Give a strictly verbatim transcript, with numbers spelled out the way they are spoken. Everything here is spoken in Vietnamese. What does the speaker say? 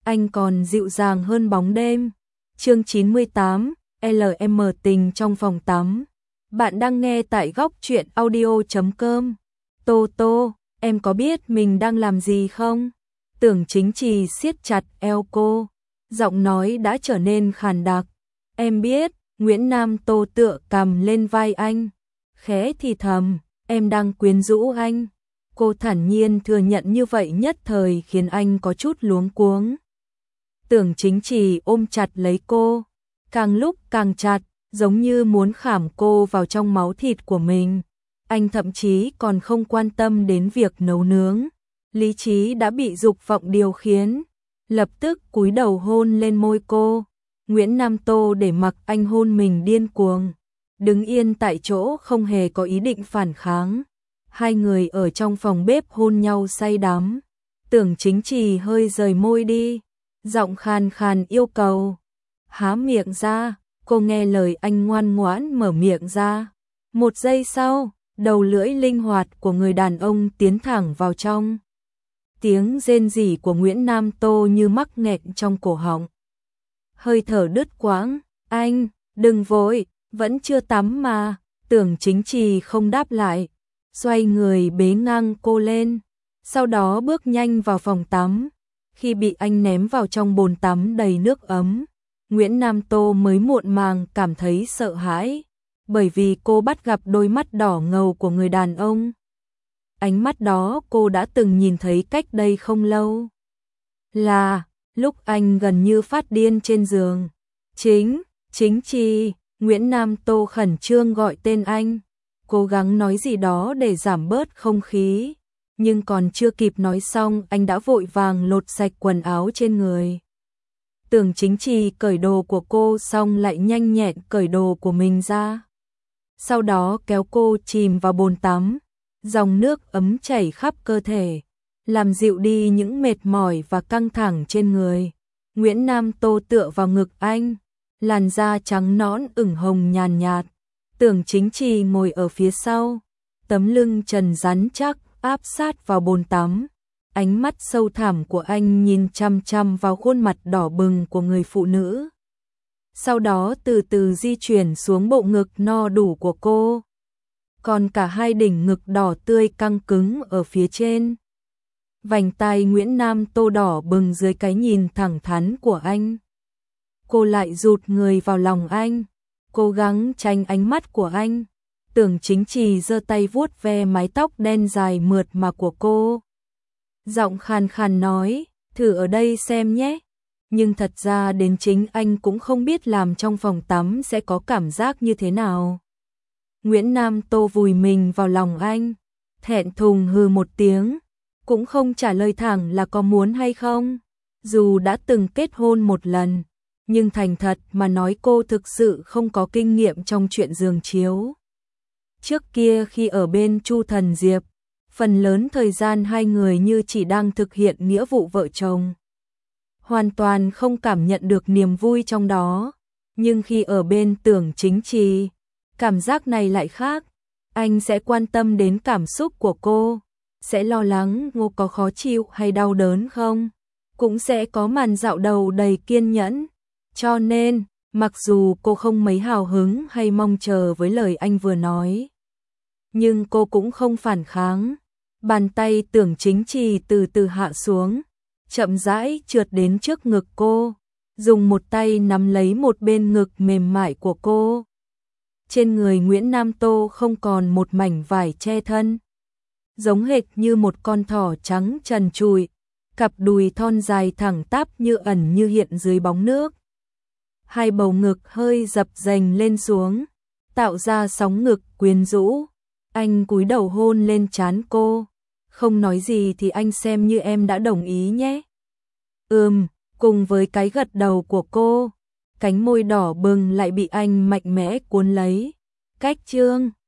anh còn dịu dàng hơn bóng đêm. Chương chín mươi tám, lờ em tình trong phòng tắm. Bạn đang nghe tại góc truyện audio chấm com. Tô Tô, em có biết mình đang làm gì không? Tưởng Chính Trì siết chặt eo cô, giọng nói đã trở nên khàn đặc. Em biết. Nguyễn Nam Tô tựa cằm lên vai anh, khẽ thì thầm, em đang quyến rũ anh. Cô thản nhiên thừa nhận như vậy nhất thời khiến anh có chút luống cuống. Tưởng Chính Trì ôm chặt lấy cô, càng lúc càng chặt, giống như muốn khảm cô vào trong máu thịt của mình. Anh thậm chí còn không quan tâm đến việc nấu nướng. Lý trí đã bị dục vọng điều khiển, lập tức cúi đầu hôn lên môi cô. Nguyễn Nam Tô để mặc anh hôn mình điên cuồng, đứng yên tại chỗ không hề có ý định phản kháng. Hai người ở trong phòng bếp hôn nhau say đắm. Tưởng Chính Trì hơi rời môi đi, giọng khàn khàn yêu cầu. Há miệng ra, cô nghe lời anh ngoan ngoãn mở miệng ra. Một giây sau, đầu lưỡi linh hoạt của người đàn ông tiến thẳng vào trong. Tiếng rên rỉ của Nguyễn Nam Tô như mắc nghẹn trong cổ họng. Hơi thở đứt quãng, anh, đừng vội, vẫn chưa tắm mà. Tưởng Chính Trì không đáp lại, xoay người bế ngang cô lên, sau đó bước nhanh vào phòng tắm. Khi bị anh ném vào trong bồn tắm đầy nước ấm, Nguyễn Nam Tô mới muộn màng cảm thấy sợ hãi, bởi vì cô bắt gặp đôi mắt đỏ ngầu của người đàn ông. Ánh mắt đó cô đã từng nhìn thấy cách đây không lâu. Là lúc anh gần như phát điên trên giường. Chính, Chính Trì, Nguyễn Nam Tô khẩn trương gọi tên anh, cố gắng nói gì đó để giảm bớt không khí, nhưng còn chưa kịp nói xong anh đã vội vàng lột sạch quần áo trên người. Tưởng Chính Trì cởi đồ của cô xong lại nhanh nhẹn cởi đồ của mình ra. Sau đó kéo cô chìm vào bồn tắm, dòng nước ấm chảy khắp cơ thể, làm dịu đi những mệt mỏi và căng thẳng trên người. Nguyễn Nam Tô tựa vào ngực anh, làn da trắng nõn ửng hồng nhàn nhạt. Tưởng Chính Trì ngồi ở phía sau, tấm lưng trần rắn chắc áp sát vào bồn tắm. Ánh mắt sâu thẳm của anh nhìn chăm chăm vào khuôn mặt đỏ bừng của người phụ nữ. Sau đó từ từ di chuyển xuống bộ ngực no đủ của cô. Còn cả hai đỉnh ngực đỏ tươi căng cứng ở phía trên. Vành tai Nguyễn Nam Tô đỏ bừng dưới cái nhìn thẳng thắn của anh. Cô lại rụt người vào lòng anh, cố gắng tránh ánh mắt của anh. Tưởng Chính Trì giơ tay vuốt ve mái tóc đen dài mượt mà của cô. Giọng khàn khàn nói, thử ở đây xem nhé. Nhưng thật ra đến chính anh cũng không biết làm trong phòng tắm sẽ có cảm giác như thế nào. Nguyễn Nam Tô vùi mình vào lòng anh, thẹn thùng hừ một tiếng, cũng không trả lời thẳng là có muốn hay không. Dù đã từng kết hôn một lần, nhưng thành thật mà nói cô thực sự không có kinh nghiệm trong chuyện giường chiếu. Trước kia khi ở bên Chu Thần Diệp, phần lớn thời gian hai người như chỉ đang thực hiện nghĩa vụ vợ chồng. Hoàn toàn không cảm nhận được niềm vui trong đó. Nhưng khi ở bên Tưởng Chính Trì, cảm giác này lại khác. Anh sẽ quan tâm đến cảm xúc của cô, sẽ lo lắng cô có khó chịu hay đau đớn không, cũng sẽ có màn dạo đầu đầy kiên nhẫn. Cho nên, mặc dù cô không mấy hào hứng hay mong chờ với lời anh vừa nói, nhưng cô cũng không phản kháng. Bàn tay Tưởng Chính Trì từ từ hạ xuống, chậm rãi trượt đến trước ngực cô, dùng một tay nắm lấy một bên ngực mềm mại của cô. Trên người Nguyễn Nam Tô không còn một mảnh vải che thân, giống hệt như một con thỏ trắng trần trụi, cặp đùi thon dài thẳng tắp như ẩn như hiện dưới bóng nước. Hai bầu ngực hơi dập dềnh lên xuống, tạo ra sóng ngực quyến rũ. Anh cúi đầu hôn lên trán cô, không nói gì thì anh xem như em đã đồng ý nhé. Ừm, cùng với cái gật đầu của cô, cánh môi đỏ bừng lại bị anh mạnh mẽ cuốn lấy. Cách chương